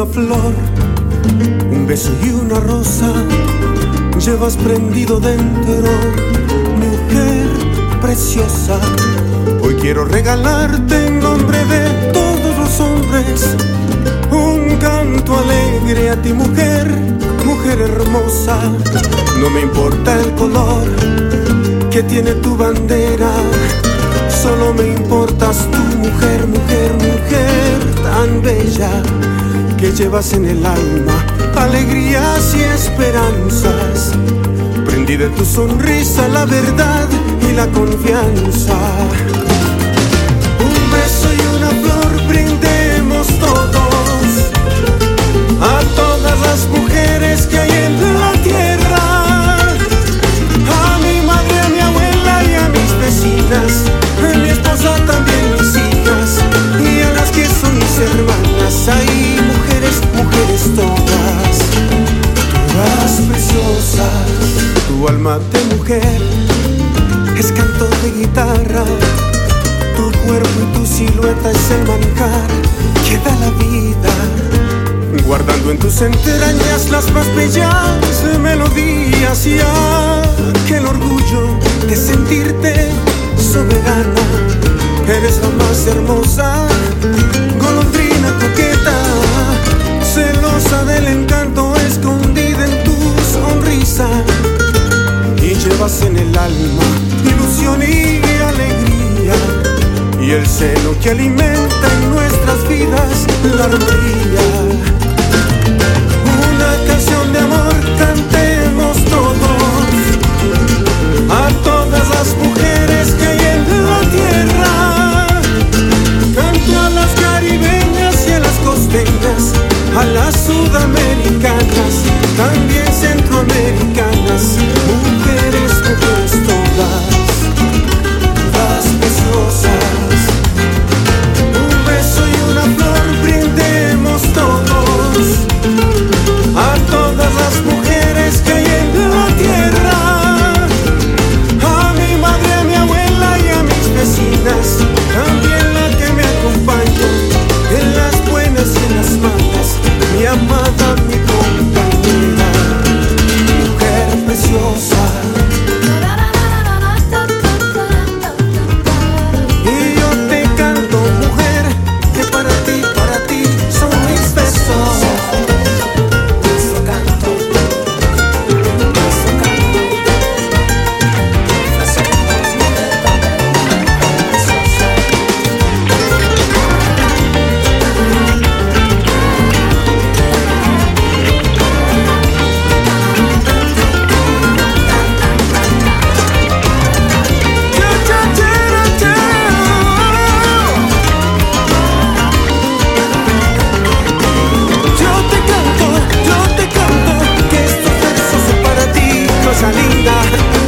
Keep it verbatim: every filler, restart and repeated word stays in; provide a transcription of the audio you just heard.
flor, un beso y una rosa llevas prendido dentro, mujer preciosa. Hoy quiero regalarte en nombre de todos los hombres un canto alegre a ti, mujer, mujer hermosa. No me importa el color que tiene tu bandera, solo me importas tú, mujer, mujer, mujer tan bella, que llevas en el alma alegrías y esperanzas. Prendí de tu sonrisa la verdad y la confianza. Un beso y una flor brindemos todos a todas las mujeres que hay en la tierra, a mi madre, a mi abuela y a mis vecinas, a mi esposa, también mis hijas y a las que son mis hermanas. Hay mujeres, mujeres todas, todas preciosas. Tu alma de mujer es canto de guitarra, tu cuerpo y tu silueta es el manjar que da la vida, guardando en tus entrañas las más bellas melodías y aquel orgullo de sentirte soberana. Eres la más hermosa, golondrina coqueta, celosa del encanto escondida en tu sonrisa, y llevas en el alma ilusión y alegría, y el seno que alimenta en nuestras vidas la armonía. Una canción de amor cantemos todos a todas las mujeres que hay en la tierra, canto a las caribeñas y a las costeñas, a las sudamericanas, también centroamericanas, mujeres, mujeres todas, todas preciosas. Un beso y una flor brindemos todos a todas las mujeres que hay en la tierra, a mi madre, a mi abuela y a mis vecinas, también la que me acompaña en las buenas y en las malas, mi amada, mi compañera, mujer preciosa. Y yo te canto, mujer, que para ti, para ti son mis besos. Eso canto, eso canto. Yo te canto, yo te canto, que estos versos son para ti, cosa linda.